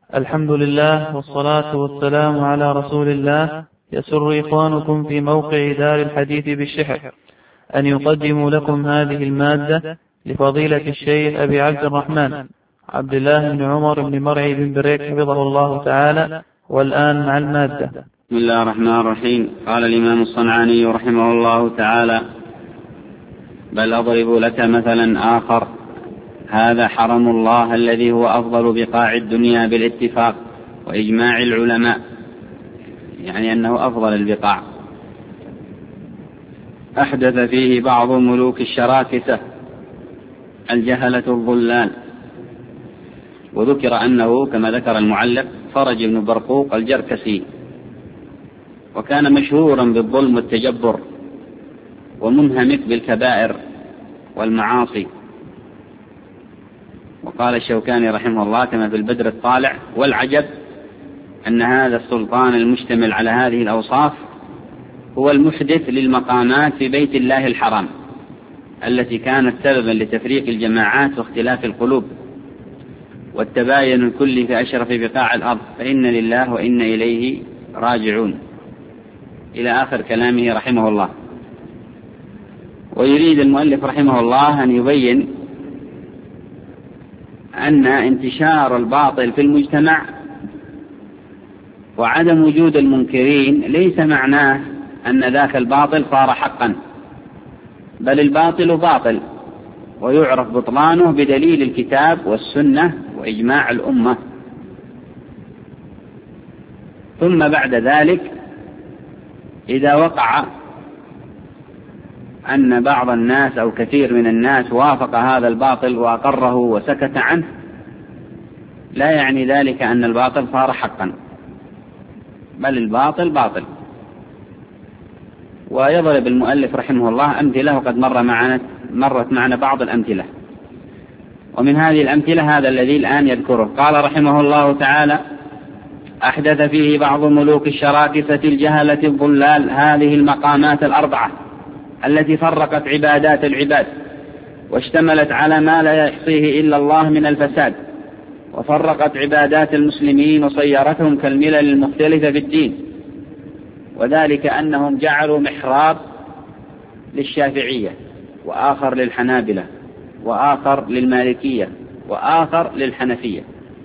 الحمد لله والصلاة والسلام على رسول الله. يسر إخوانكم في موقع دار الحديث بالشحر أن يقدموا لكم هذه المادة لفضيلة الشيخ أبي عبد الرحمن عبد الله بن عمر بن مرعي بن بريك حفظه الله تعالى. والآن مع المادة. بسم الله الرحمن الرحيم. قال الإمام الصنعاني رحمه الله تعالى: بل أضرب لك مثلا آخر، هذا حرم الله الذي هو أفضل بقاع الدنيا بالاتفاق وإجماع العلماء، يعني أنه أفضل البقاع. أحدث فيه بعض ملوك الشراكسة الجهلة الضلال، وذكر أنه كما ذكر المعلق فرج بن برقوق الجركسي، وكان مشهورا بالظلم والتجبر ومنهمك بالكبائر والمعاصي. وقال الشوكاني رحمه الله كما في البدر الطالع: والعجب أن هذا السلطان المشتمل على هذه الأوصاف هو المحدث للمقامات في بيت الله الحرام التي كانت سببا لتفريق الجماعات واختلاف القلوب والتباين الكلي في أشرف بقاع الأرض، فإن لله وإن إليه راجعون، إلى آخر كلامه رحمه الله. ويريد المؤلف رحمه الله أن يبين أن انتشار الباطل في المجتمع وعدم وجود المنكرين ليس معناه أن ذاك الباطل صار حقا، بل الباطل باطل ويعرف بطلانه بدليل الكتاب والسنة وإجماع الأمة. ثم بعد ذلك إذا وقع أن بعض الناس أو كثير من الناس وافق هذا الباطل وأقره وسكت عنه، لا يعني ذلك أن الباطل صار حقا، بل الباطل باطل. ويضرب المؤلف رحمه الله أمثلة، وقد مرت معنا بعض الأمثلة، ومن هذه الأمثلة هذا الذي الآن يذكره. قال رحمه الله تعالى: أحدث فيه بعض ملوك الشراكسة الجهلة الضلال هذه المقامات الأربعة التي فرقت عبادات العباد واشتملت على ما لا يحصيه إلا الله من الفساد، وفرقت عبادات المسلمين وصيرتهم كالملل المختلفة في الدين، وذلك أنهم جعلوا محراب للشافعية، وآخر للحنابلة، وآخر للمالكية، وآخر للحنفية.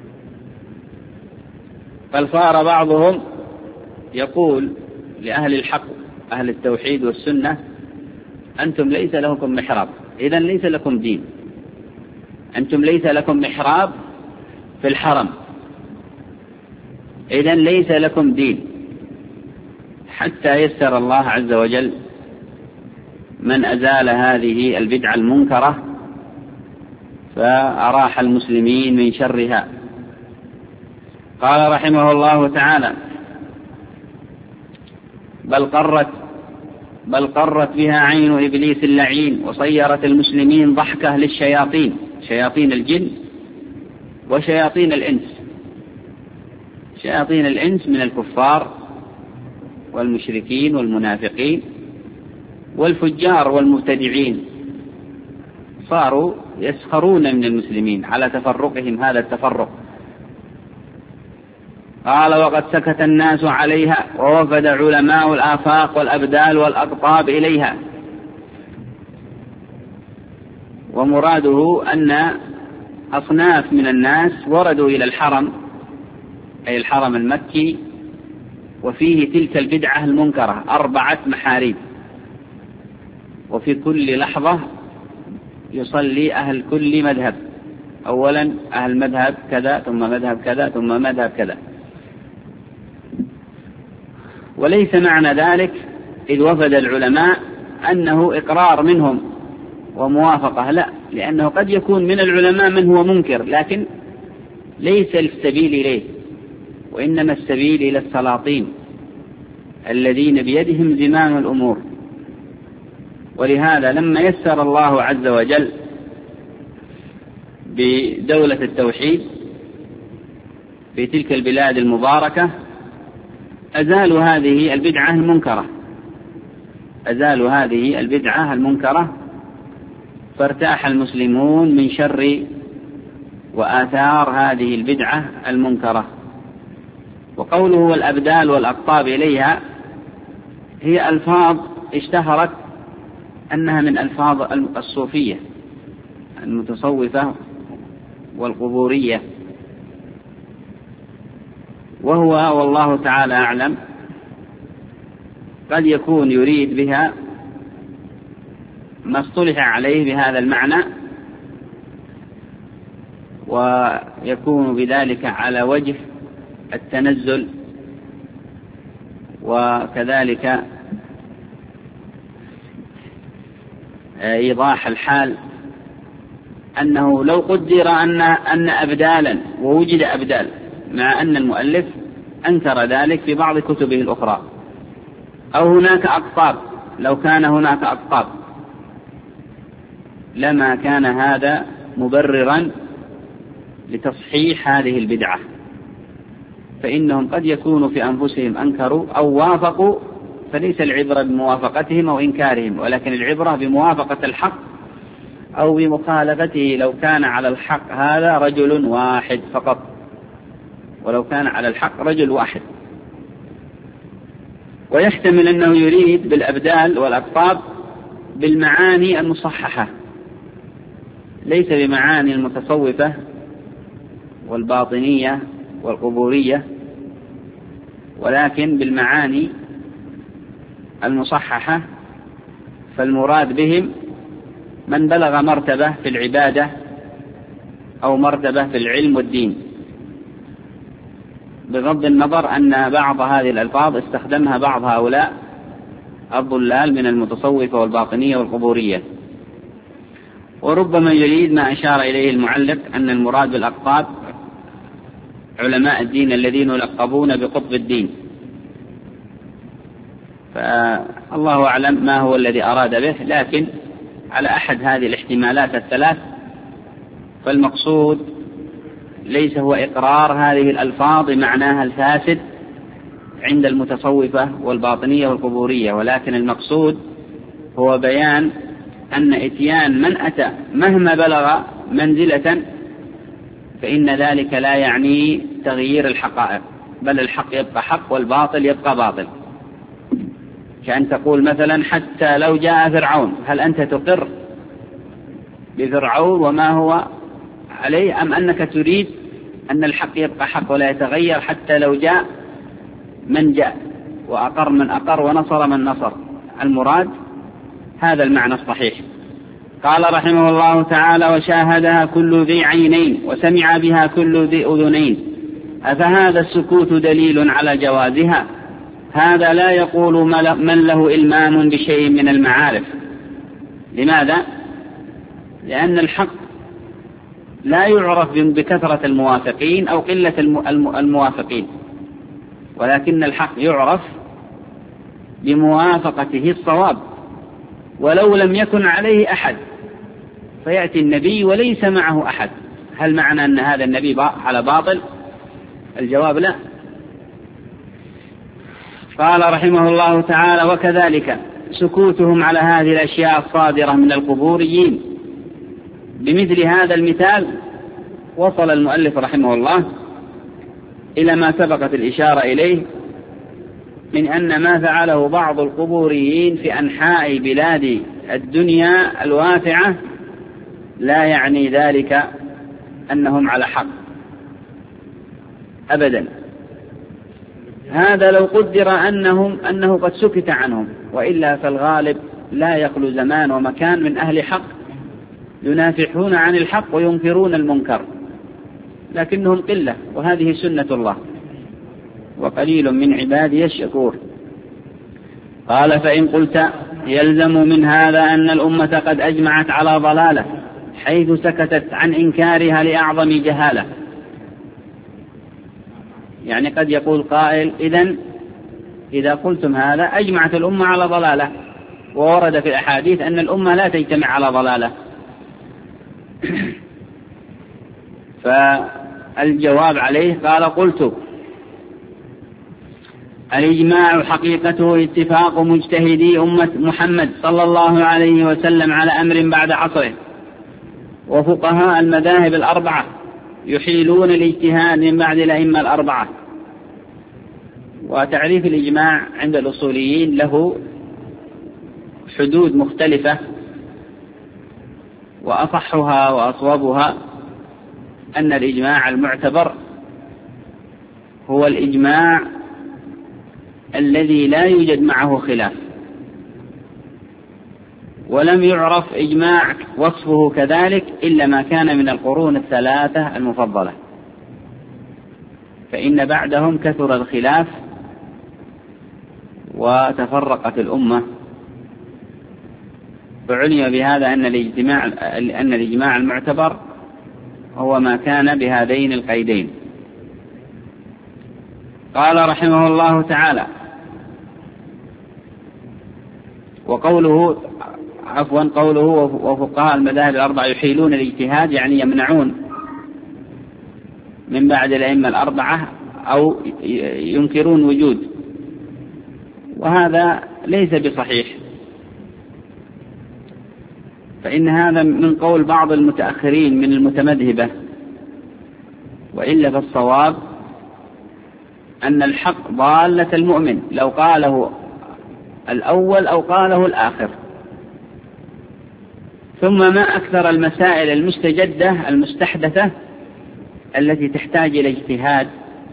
بل صار بعضهم يقول لأهل الحق أهل التوحيد والسنة: أنتم ليس لكم محراب، إذن ليس لكم دين، أنتم ليس لكم محراب في الحرم، إذن ليس لكم دين، حتى يسر الله عز وجل من أزال هذه البدعة المنكرة فأراح المسلمين من شرها. قال رحمه الله تعالى: بل قرت بها عين إبليس اللعين، وصيرت المسلمين ضحكة للشياطين، شياطين الجن وشياطين الإنس. شياطين الإنس من الكفار والمشركين والمنافقين والفجار والمبتدعين، صاروا يسخرون من المسلمين على تفرقهم هذا التفرق. قال: وقد سكت الناس عليها، ووفد علماء الآفاق والأبدال والأقطاب إليها. ومراده أن أصناف من الناس وردوا إلى الحرم، أي الحرم المكي، وفيه تلك البدعة المنكرة 4 محاريب، وفي كل لحظة يصلي أهل كل مذهب، أولا أهل مذهب كذا ثم مذهب كذا ثم مذهب كذا. وليس معنى ذلك إذ وفد العلماء أنه إقرار منهم وموافقة، لا، لأنه قد يكون من العلماء من هو منكر لكن ليس السبيل إليه، وإنما السبيل إلى السلاطين الذين بيدهم زمام الأمور. ولهذا لما يسر الله عز وجل بدولة التوحيد في تلك البلاد المباركة أزالوا هذه البدعة المنكرة، فارتاح المسلمون من شر وآثار هذه البدعة المنكرة. وقوله والأبدال والأقطاب إليها هي ألفاظ اشتهرت أنها من ألفاظ الصوفية المتصوفة والقبورية، وهو والله تعالى أعلم قد يكون يريد بها ما اصطلح عليه بهذا المعنى، ويكون بذلك على وجه التنزل، وكذلك إيضاح الحال أنه لو قدر أن أبدالا ووجد أبدال، مع أن المؤلف أنكر ذلك في بعض كتبه الأخرى، أو هناك أقطاب، لو كان هناك أقطاب لما كان هذا مبررا لتصحيح هذه البدعة، فإنهم قد يكونوا في أنفسهم أنكروا أو وافقوا، فليس العبرة بموافقتهم أو إنكارهم، ولكن العبرة بموافقة الحق أو بمخالفته. لو كان على الحق هذا رجل واحد فقط، ولو كان على الحق رجل واحد. ويحتمل أنه يريد بالأبدال والأقطاب بالمعاني المصححة، ليس بمعاني المتصوفة والباطنية والقبورية، ولكن بالمعاني المصححة. فالمراد بهم من بلغ مرتبة في العبادة أو مرتبة في العلم والدين، بغض النظر أن بعض هذه الألفاظ استخدمها بعض هؤلاء الضلال من المتصوفة والباطنية والقبورية. وربما يريد ما أشار إليه المعلق أن المراد بالأقطاب علماء الدين الذين يلقبون بقطب الدين، فالله أعلم ما هو الذي أراد به، لكن على أحد هذه الاحتمالات الثلاث فالمقصود ليس هو إقرار هذه الألفاظ معناها الفاسد عند المتصوفة والباطنية والقبورية، ولكن المقصود هو بيان أن إتيان من أتى مهما بلغ منزلة فإن ذلك لا يعني تغيير الحقائق، بل الحق يبقى حق والباطل يبقى باطل. كأن تقول مثلا حتى لو جاء فرعون، هل أنت تقر بفرعون وما هو عليه، أم أنك تريد أن الحق يبقى حق ولا يتغير حتى لو جاء من جاء وأقر من أقر ونصر من نصر؟ المراد هذا المعنى الصحيح. قال رحمه الله تعالى: وشاهدها كل ذي عينين وسمع بها كل ذي أذنين، أفهذا السكوت دليل على جوازها؟ هذا لا يقول من له إلمام بشيء من المعارف. لماذا؟ لأن الحق لا يعرف بكثرة الموافقين أو قلة الموافقين، ولكن الحق يعرف بموافقته الصواب ولو لم يكن عليه أحد، فيأتي النبي وليس معه أحد، هل معنى أن هذا النبي على باطل؟ الجواب لا. قال رحمه الله تعالى: وكذلك سكوتهم على هذه الأشياء الصادرة من القبوريين. بمثل هذا المثال وصل المؤلف رحمه الله إلى ما سبقت الإشارة إليه من أن ما فعله بعض القبوريين في أنحاء بلاد الدنيا الواسعة لا يعني ذلك أنهم على حق أبدا. هذا لو قدر أنه قد سكت عنهم، وإلا فالغالب لا يخلو زمان ومكان من أهل حق ينافحون عن الحق وينكرون المنكر، لكنهم قلة، وهذه سنة الله، وقليل من عبادي الشكور. قال: فإن قلت يلزم من هذا أن الأمة قد أجمعت على ضلالة حيث سكتت عن إنكارها لأعظم جهالة. يعني قد يقول قائل: إذا قلتم هذا أجمعت الأمة على ضلالة، وورد في الأحاديث أن الأمة لا تجتمع على ضلالة. فالجواب عليه قال: قلت: الإجماع حقيقته اتفاق مجتهدي أمة محمد صلى الله عليه وسلم على أمر بعد عصره، وفقهاء المذاهب الأربعة يحيلون الاجتهاد من بعد الأئمة الأربعة. وتعريف الإجماع عند الأصوليين له حدود مختلفة، وأصحها وأصوبها أن الإجماع المعتبر هو الإجماع الذي لا يوجد معه خلاف، ولم يعرف إجماع وصفه كذلك إلا ما كان من القرون الثلاثة المفضلة، فإن بعدهم كثر الخلاف وتفرقت الأمة، فعلم بهذا أن الإجماع المعتبر هو ما كان بهذين القيدين. قال رحمه الله تعالى: قوله وفقهاء المذاهب الأربعة يحيلون الاجتهاد، يعني يمنعون من بعد الأئمة الأربعة أو ينكرون وجود، وهذا ليس بصحيح، فإن هذا من قول بعض المتأخرين من المتمذهبة، وإلا فالصواب أن الحق ضالة المؤمن لو قاله الأول أو قاله الآخر. ثم ما أكثر المسائل المستجدة المستحدثة التي تحتاج إلى اجتهاد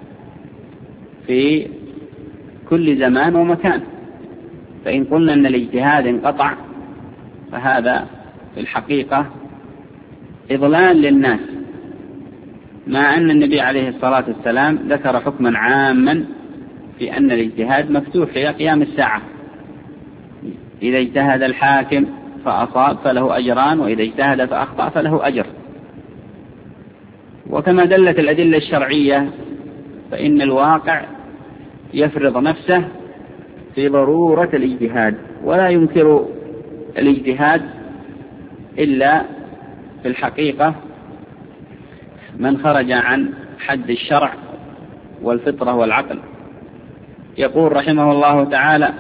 في كل زمان ومكان، فإن قلنا أن الاجتهاد انقطع فهذا في الحقيقة إضلال للناس، مع أن النبي عليه الصلاة والسلام ذكر حكما عاما في أن الاجتهاد مفتوح إلى قيام الساعة: إذا اجتهد الحاكم فأصاب فله أجران، وإذا اجتهد فأخطأ فله أجر. وكما دلت الأدلة الشرعية فإن الواقع يفرض نفسه في ضرورة الاجتهاد، ولا ينكر الاجتهاد إلا في الحقيقة من خرج عن حد الشرع والفطرة والعقل. يقول رحمه الله تعالى: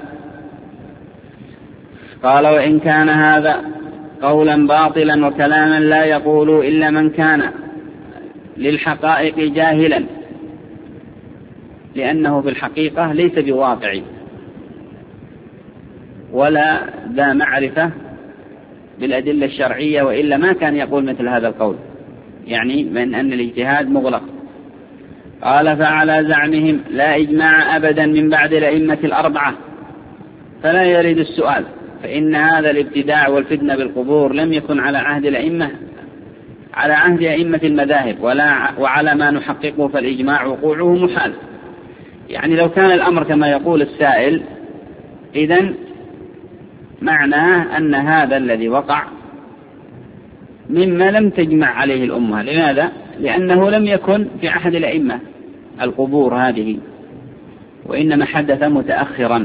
قال: وإن كان هذا قولا باطلا وكلاما لا يقول إلا من كان للحقائق جاهلا، لأنه في الحقيقة ليس بواقعي ولا ذا معرفة بالأدلة الشرعية، وإلا ما كان يقول مثل هذا القول، يعني من أن الاجتهاد مغلق. قال: فعلى زعمهم لا إجماع أبدا من بعد الأئمة الأربعة، فلا يرد السؤال، فإن هذا الابتداع والفتنة بالقبور لم يكن على عهد الأئمة، على عهد أئمة المذاهب، وعلى ما نحققه فالإجماع وقوعه محال. يعني لو كان الأمر كما يقول السائل، إذن معناه أن هذا الذي وقع مما لم تجمع عليه الأمة. لماذا؟ لأنه لم يكن في عهد الأئمة القبور هذه، وإنما حدث متأخرا.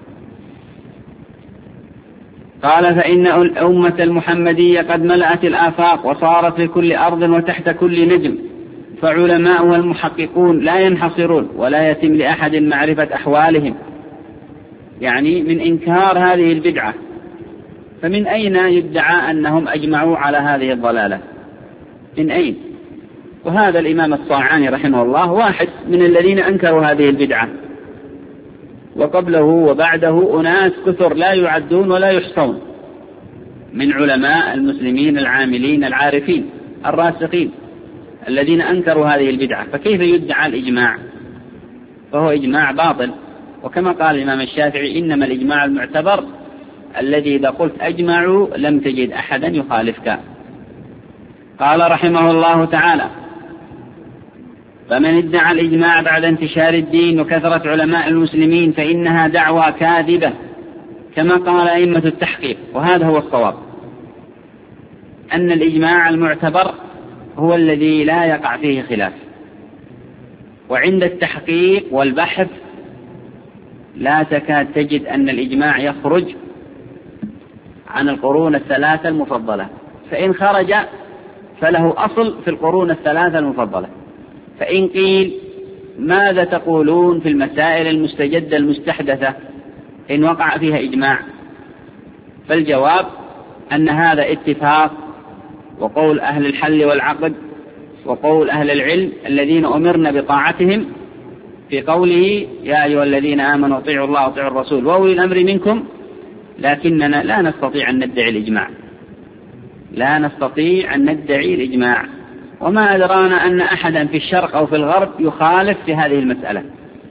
قال: فإن الأمة المحمدية قد ملأت الآفاق وصارت في كل أرض وتحت كل نجم، فعلماؤها المحققون لا ينحصرون ولا يتم لأحد معرفة أحوالهم، يعني من إنكار هذه البدعة. فمن أين يدعى أنهم أجمعوا على هذه الضلالة؟ من أين؟ وهذا الإمام الصاعاني رحمه الله واحد من الذين أنكروا هذه البدعة، وقبله وبعده أناس كثر لا يعدون ولا يحصون من علماء المسلمين العاملين العارفين الراسخين الذين أنكروا هذه البدعة. فكيف يدعى الإجماع؟ فهو إجماع باطل. وكما قال الإمام الشافعي: إنما الإجماع المعتبر الذي إذا قلت أجمعوا لم تجد أحدا يخالفك. قال رحمه الله تعالى: فمن ادعى الإجماع بعد انتشار الدين وكثرة علماء المسلمين فإنها دعوى كاذبة، كما قال أئمة التحقيق. وهذا هو الصواب، أن الإجماع المعتبر هو الذي لا يقع فيه خلاف، وعند التحقيق والبحث لا تكاد تجد أن الإجماع يخرج عن القرون الثلاثة المفضلة، فإن خرج فله أصل في القرون الثلاثة المفضلة. فإن قيل: ماذا تقولون في المسائل المستجدة المستحدثة إن وقع فيها إجماع؟ فالجواب أن هذا اتفاق وقول أهل الحل والعقد وقول أهل العلم الذين أمرنا بطاعتهم في قوله يا أيها الذين آمنوا اطيعوا الله واطيعوا الرسول وأولي الأمر منكم، لكننا لا نستطيع أن ندعي الإجماع، لا نستطيع أن ندعي الإجماع، وما أدرانا أن أحدا في الشرق أو في الغرب يخالف في هذه المسألة.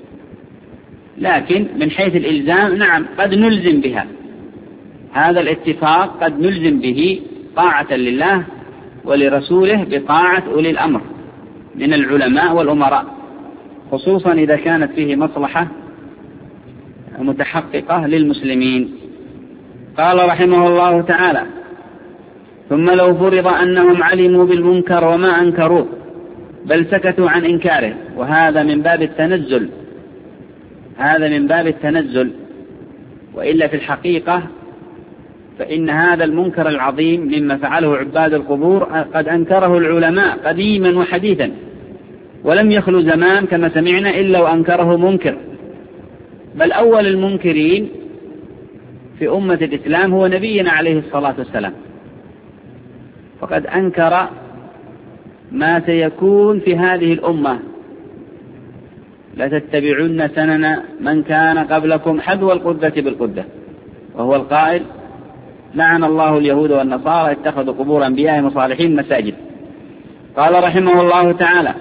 لكن من حيث الإلزام نعم قد نلزم بها، هذا الاتفاق قد نلزم به طاعة لله ولرسوله بطاعة أولي الأمر من العلماء والأمراء، خصوصا إذا كانت فيه مصلحة متحققة للمسلمين. قال رحمه الله تعالى: ثم لو فرض أنهم علموا بالمنكر وما أنكروه بل سكتوا عن إنكاره، وهذا من باب التنزل، هذا من باب التنزل، وإلا في الحقيقة فإن هذا المنكر العظيم مما فعله عباد القبور قد أنكره العلماء قديما وحديثا، ولم يخلو زمان كما سمعنا إلا وأنكره منكر، بل أول المنكرين في أمة الإسلام هو نبينا عليه الصلاة والسلام، فقد أنكر ما سيكون في هذه الأمة: لتتبعن سنن من كان قبلكم حذو القدة بالقدة، وهو القائل: لعن الله اليهود والنصارى اتخذوا قبور أنبيائهم وصالحين مساجد. قال رحمه الله تعالى: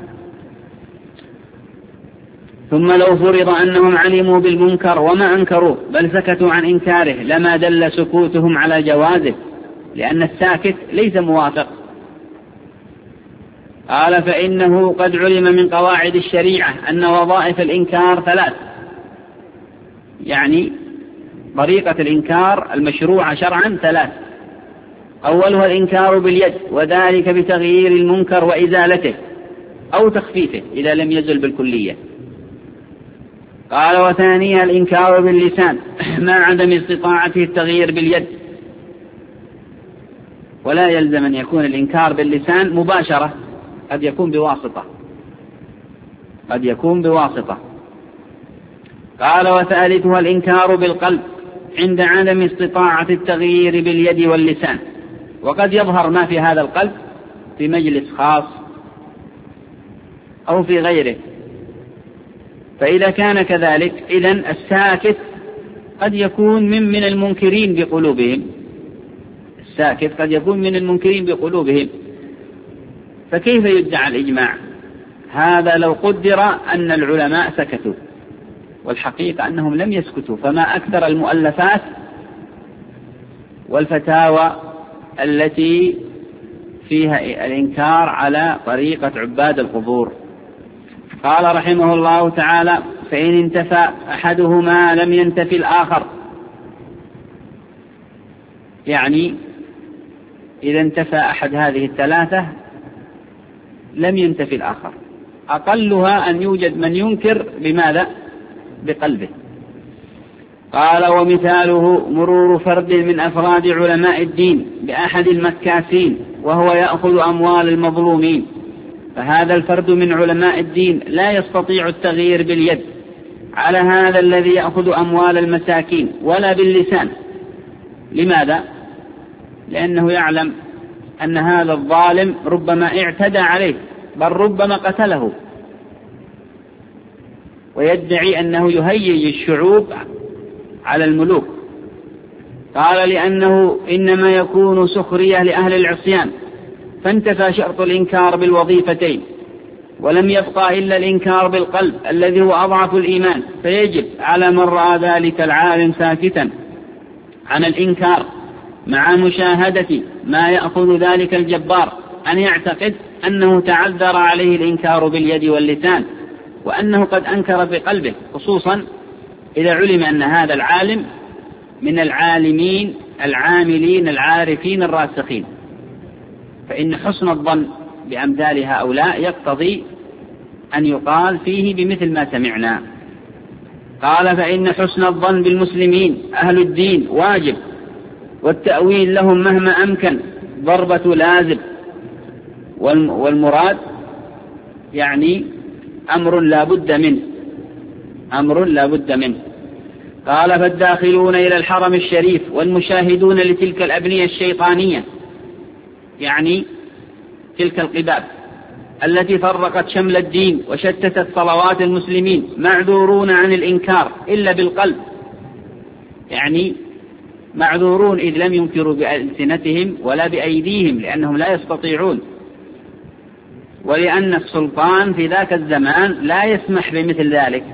ثم لو فرض أنهم علموا بالمنكر وما أنكروه بل سكتوا عن إنكاره لما دل سكوتهم على جوازه، لأن الساكت ليس موافق. قال: فإنه قد علم من قواعد الشريعة أن وظائف الإنكار ثلاث، يعني طريقة الإنكار المشروعة شرعا ثلاث: أولها الإنكار باليد، وذلك بتغيير المنكر وإزالته أو تخفيفه إذا لم يزل بالكلية. قال: وثانيها الإنكار باللسان مع عدم استطاعته التغيير باليد، ولا يلزم أن يكون الإنكار باللسان مباشرة، قد يكون بواسطة، قد يكون بواسطة. قال: وثالثها الإنكار بالقلب عند عدم استطاعة التغيير باليد واللسان، وقد يظهر ما في هذا القلب في مجلس خاص أو في غيره. فإذا كان كذلك إذن الساكت قد يكون من المنكرين بقلوبهم، الساكت قد يكون من المنكرين بقلوبهم، فكيف يدعى الإجماع؟ هذا لو قدر أن العلماء سكتوا، والحقيقة أنهم لم يسكتوا، فما أكثر المؤلفات والفتاوى التي فيها الإنكار على طريقة عباد القبور. قال رحمه الله تعالى: فإن انتفى أحدهما لم ينتفي الآخر، يعني إذا انتفى أحد هذه الثلاثة لم ينتفي الآخر. أقلها أن يوجد من ينكر بماذا؟ بقلبه. قال: ومثاله مرور فرد من أفراد علماء الدين بأحد المكاسين وهو يأخذ أموال المظلومين، فهذا الفرد من علماء الدين لا يستطيع التغيير باليد على هذا الذي يأخذ أموال المساكين ولا باللسان. لماذا؟ لأنه يعلم أن هذا الظالم ربما اعتدى عليه، بل ربما قتله، ويدعي أنه يهيج الشعوب على الملوك. قال: لأنه إنما يكون سخرية لأهل العصيان، فانتفى شرط الإنكار بالوظيفتين، ولم يبقى إلا الإنكار بالقلب الذي هو أضعف الإيمان، فيجب على من رأى ذلك العالم ساكتا عن الإنكار مع مشاهدة ما يأخذ ذلك الجبار أن يعتقد أنه تعذر عليه الإنكار باليد واللسان، وأنه قد أنكر بقلبه، خصوصا إذا علم أن هذا العالم من العالمين العاملين العارفين الراسخين، فإن حسن الظن بأمثال هؤلاء يقتضي أن يقال فيه بمثل ما سمعنا. قال: فإن حسن الظن بالمسلمين أهل الدين واجب، والتأويل لهم مهما أمكن ضربة لازم، والمراد يعني أمر لا بد منه، أمر لا بد منه. قال: فالداخلون إلى الحرم الشريف والمشاهدون لتلك الأبنية الشيطانية، يعني تلك القباب التي فرقت شمل الدين وشتتت صلوات المسلمين معذورون عن الإنكار إلا بالقلب، يعني معذورون إذ لم ينكروا بألسنتهم ولا بأيديهم لأنهم لا يستطيعون، ولأن السلطان في ذاك الزمان لا يسمح بمثل ذلك.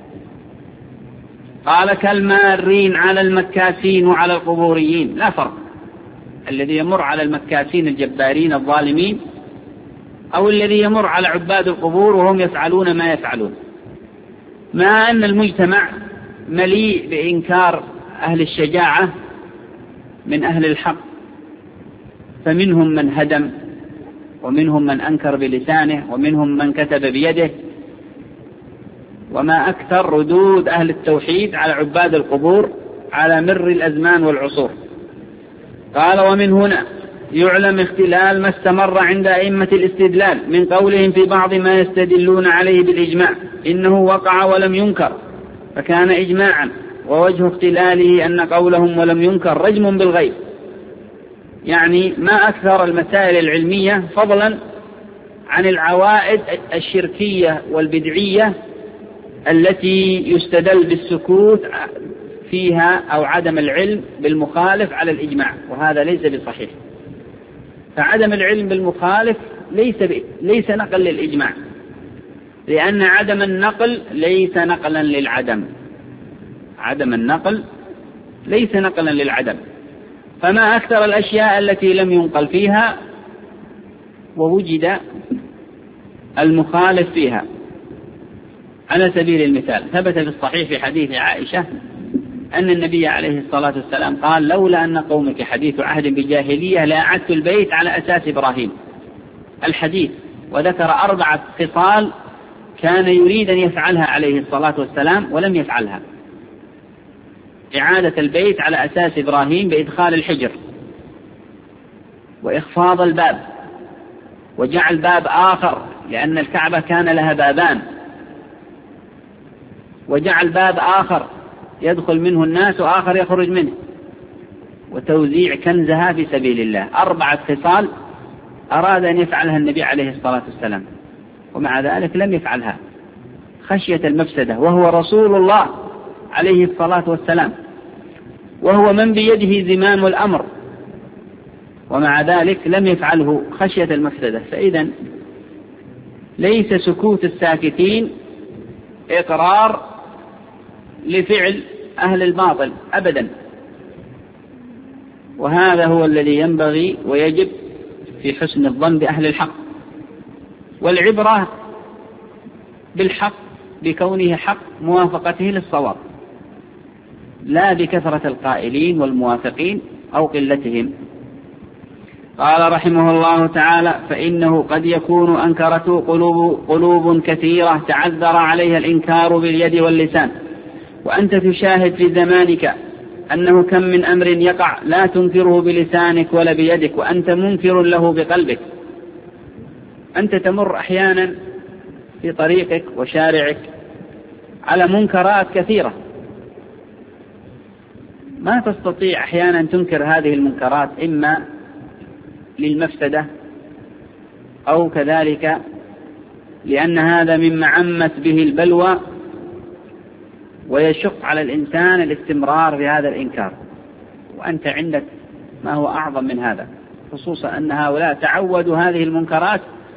قال كالمارين على المكاسين وعلى القبوريين، لا فرق، الذي يمر على المكاسين الجبارين الظالمين أو الذي يمر على عباد القبور وهم يفعلون ما يفعلون، مع أن المجتمع مليء بإنكار أهل الشجاعة من أهل الحق، فمنهم من هدم ومنهم من أنكر بلسانه ومنهم من كتب بيده، وما أكثر ردود أهل التوحيد على عباد القبور على مر الأزمان والعصور. قال ومن هنا يعلم اختلال ما استمر عند أئمة الاستدلال من قولهم في بعض ما يستدلون عليه بالإجماع إنه وقع ولم ينكر فكان إجماعا، ووجه اختلاله أن قولهم ولم ينكر رجم بالغيب، يعني ما أكثر المسائل العلمية فضلا عن العوائد الشركية والبدعية التي يستدل بالسكوت فيها أو عدم العلم بالمخالف على الإجماع، وهذا ليس بصحيح. فعدم العلم بالمخالف ليس نقل للإجماع، لأن عدم النقل ليس نقلا للعدم، عدم النقل ليس نقلا للعدم. فما أكثر الأشياء التي لم ينقل فيها ووجد المخالف فيها. على سبيل المثال ثبت في الصحيح في حديث عائشة أن النبي عليه الصلاة والسلام قال لولا أن قومك حديث عهد بجاهلية لأعدت البيت على أساس إبراهيم الحديث، وذكر 4 خصال كان يريد أن يفعلها عليه الصلاة والسلام ولم يفعلها: إعادة البيت على أساس إبراهيم بإدخال الحجر وإخفاض الباب وجعل باب آخر لأن الكعبة كان لها بابان، وجعل باب آخر يدخل منه الناس وآخر يخرج منه، وتوزيع كنزها في سبيل الله. 4 خصال أراد أن يفعلها النبي عليه الصلاة والسلام ومع ذلك لم يفعلها خشية المفسدة، وهو رسول الله عليه الصلاة والسلام وهو من بيده زمام الأمر، ومع ذلك لم يفعله خشية المفسدة. فإذا ليس سكوت الساكتين إقرار لفعل أهل الباطل أبدا، وهذا هو الذي ينبغي ويجب في حسن الظن بأهل الحق، والعبرة بالحق بكونه حق موافقته للصواب لا بكثرة القائلين والموافقين أو قلتهم. قال رحمه الله تعالى فإنه قد يكون أنكرته قلوب كثيرة تعذر عليها الإنكار باليد واللسان، وأنت تشاهد في زمانك أنه كم من أمر يقع لا تنكره بلسانك ولا بيدك وأنت منكر له بقلبك. أنت تمر أحيانا في طريقك وشارعك على منكرات كثيرة، ما تستطيع أحيانا تنكر هذه المنكرات إما للمفسدة أو كذلك لأن هذا مما عمت به البلوى ويشق على الإنسان الاستمرار في هذا الإنكار، وأنت عندك ما هو أعظم من هذا، خصوصا أن هؤلاء تعودوا هذه المنكرات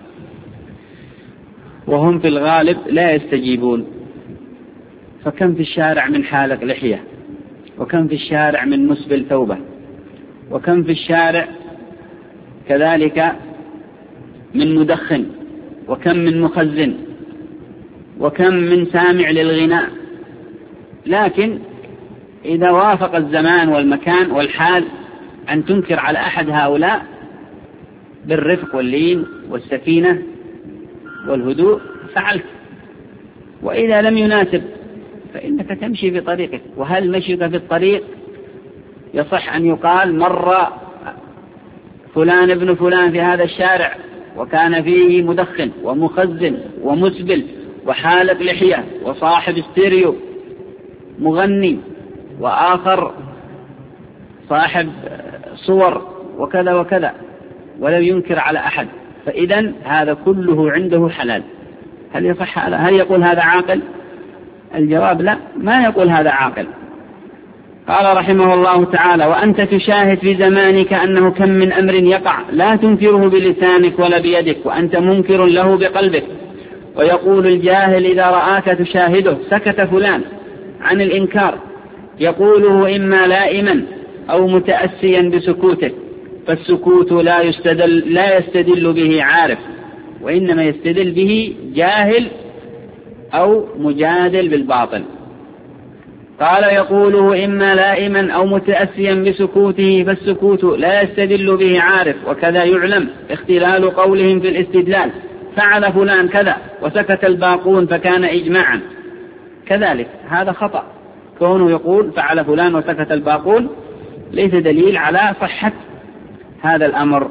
وهم في الغالب لا يستجيبون. فكم في الشارع من حالق لحية، وكم في الشارع من مسبل ثوبة، وكم في الشارع كذلك من مدخن، وكم من مخزن، وكم من سامع للغناء. لكن إذا وافق الزمان والمكان والحال أن تنكر على أحد هؤلاء بالرفق واللين والسكينة والهدوء فعلت، وإذا لم يناسب فإنك تمشي في طريقك. وهل مشيك في الطريق يصح أن يقال مر فلان ابن فلان في هذا الشارع وكان فيه مدخن ومخزن ومسبل وحالق لحية وصاحب ستيريو مغني وآخر صاحب صور وكذا وكذا، ولم ينكر على أحد؟ فإذا هذا كله عنده حلال. هل يصح هذا؟ هل يقول هذا عاقل؟ الجواب لا، ما يقول هذا عاقل. قال رحمه الله تعالى: وأنت تشاهد في زمانك أنه كم من أمر يقع لا تنكره بلسانك ولا بيدك وأنت منكر له بقلبك. ويقول الجاهل إذا رآك تشاهده: سكت فلان عن الإنكار، يقوله إما لائما أو متأسيا بسكوته، فالسكوت لا يستدل به عارف، وإنما يستدل به جاهل أو مجادل بالباطل. قال: يقوله إما لائما أو متأسيا بسكوته، فالسكوت لا يستدل به عارف. وكذا يعلم اختلال قولهم في الاستدلال: فعل فلان كذا وسكت الباقون فكان إجماعا. كذلك هذا خطأ، كونه يقول فعل فلان وسكت الباقون ليس دليل على صحة هذا الأمر.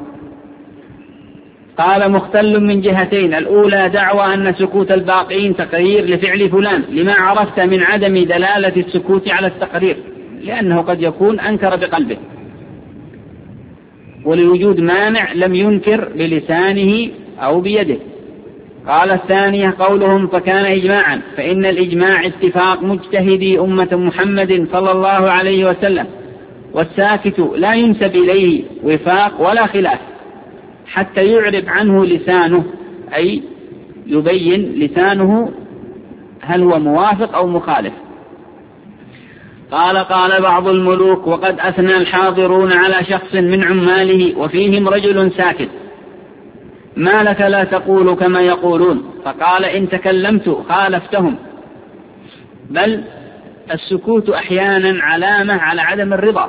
قال: مختل من جهتين: الأولى دعوى أن سكوت الباقين تقرير لفعل فلان لما عرفت من عدم دلالة السكوت على التقرير، لأنه قد يكون أنكر بقلبه ولوجود مانع لم ينكر بلسانه أو بيده. قال: الثانية قولهم فكان إجماعا، فإن الإجماع اتفاق مجتهدي أمة محمد صلى الله عليه وسلم، والساكت لا ينسب إليه وفاق ولا خلاف حتى يعرب عنه لسانه، أي يبين لسانه هل هو موافق أو مخالف. قال بعض الملوك: وقد أثنى الحاضرون على شخص من عماله وفيهم رجل ساكت: ما لك لا تقول كما يقولون؟ فقال: إن تكلمت خالفتهم. بل السكوت أحيانا علامة على عدم الرضا،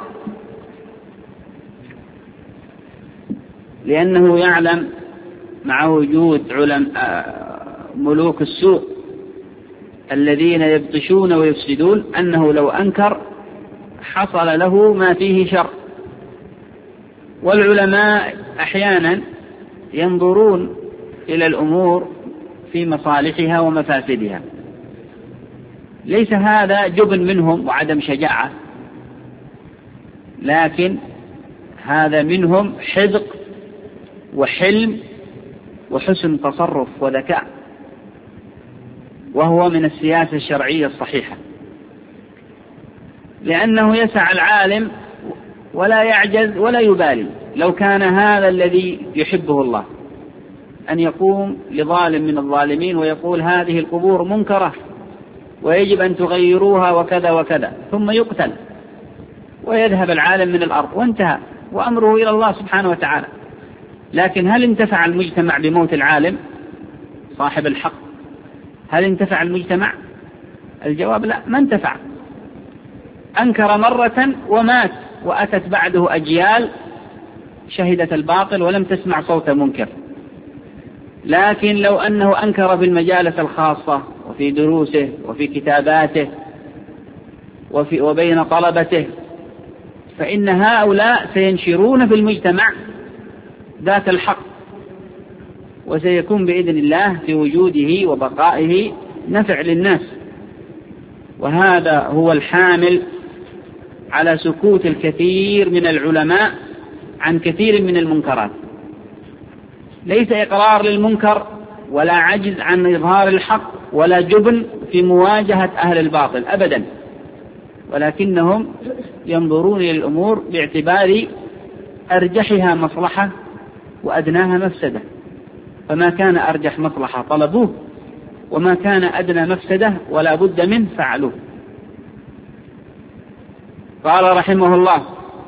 لأنه يعلم مع وجود ملوك السوء الذين يبطشون ويفسدون أنه لو أنكر حصل له ما فيه شر. والعلماء أحيانا ينظرون إلى الأمور في مصالحها ومفاسدها، ليس هذا جبن منهم وعدم شجاعة، لكن هذا منهم حذق وحلم وحسن تصرف وذكاء، وهو من السياسة الشرعية الصحيحة، لأنه يسعى العالم ولا يعجز ولا يبالي. لو كان هذا الذي يحبه الله أن يقوم لظالم من الظالمين ويقول هذه القبور منكرة ويجب أن تغيروها وكذا وكذا، ثم يقتل ويذهب العالم من الأرض وانتهى وأمره إلى الله سبحانه وتعالى. لكن هل انتفع المجتمع بموت العالم صاحب الحق؟ هل انتفع المجتمع؟ الجواب لا، ما انتفع. أنكر مرة ومات، وأتت بعده أجيال شهدت الباطل ولم تسمع صوت منكر. لكن لو أنه أنكر في المجالس الخاصة وفي دروسه وفي كتاباته وبين طلبته، فإن هؤلاء سينشرون في المجتمع ذات الحق، وسيكون بإذن الله في وجوده وبقائه نفع للناس. وهذا هو الحامل على سكوت الكثير من العلماء عن كثير من المنكرات. ليس إقرار للمنكر ولا عجز عن إظهار الحق ولا جبن في مواجهة أهل الباطل أبدا، ولكنهم ينظرون إلى الأمور باعتبار أرجحها مصلحة وأدناها مفسدة، فما كان أرجح مصلحة طلبوه، وما كان أدنى مفسدة ولا بد منه فعلوه. قال رحمه الله: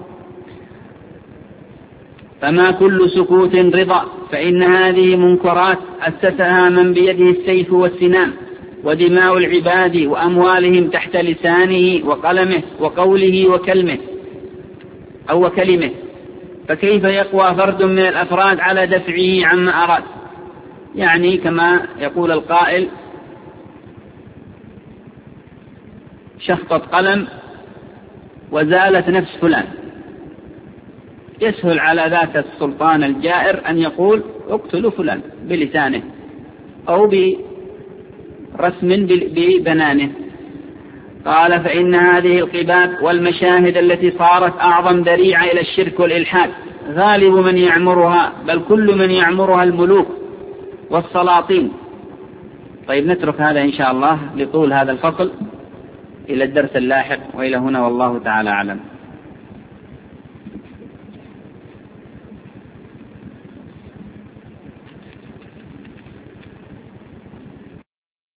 فما كل سكوت رضا، فإن هذه منكرات أسسها من بيده السيف والسنان، ودماء العباد وأموالهم تحت لسانه وقلمه وقوله وكلمه أو وكلمه، فكيف يقوى فرد من الأفراد على دفعه عما أراد؟ يعني كما يقول القائل: شخطت قلم وزالت نفس فلان. يسهل على ذاك السلطان الجائر أن يقول اقتلوا فلان بلسانه أو برسم ببنانه. قال: فإن هذه القباب والمشاهد التي صارت أعظم ذريعة إلى الشرك والإلحاد غالب من يعمرها، بل كل من يعمرها الملوك والسلاطين. طيب نترك هذا إن شاء الله لطول هذا الفصل إلى الدرس اللاحق، وإلى هنا والله تعالى أعلم.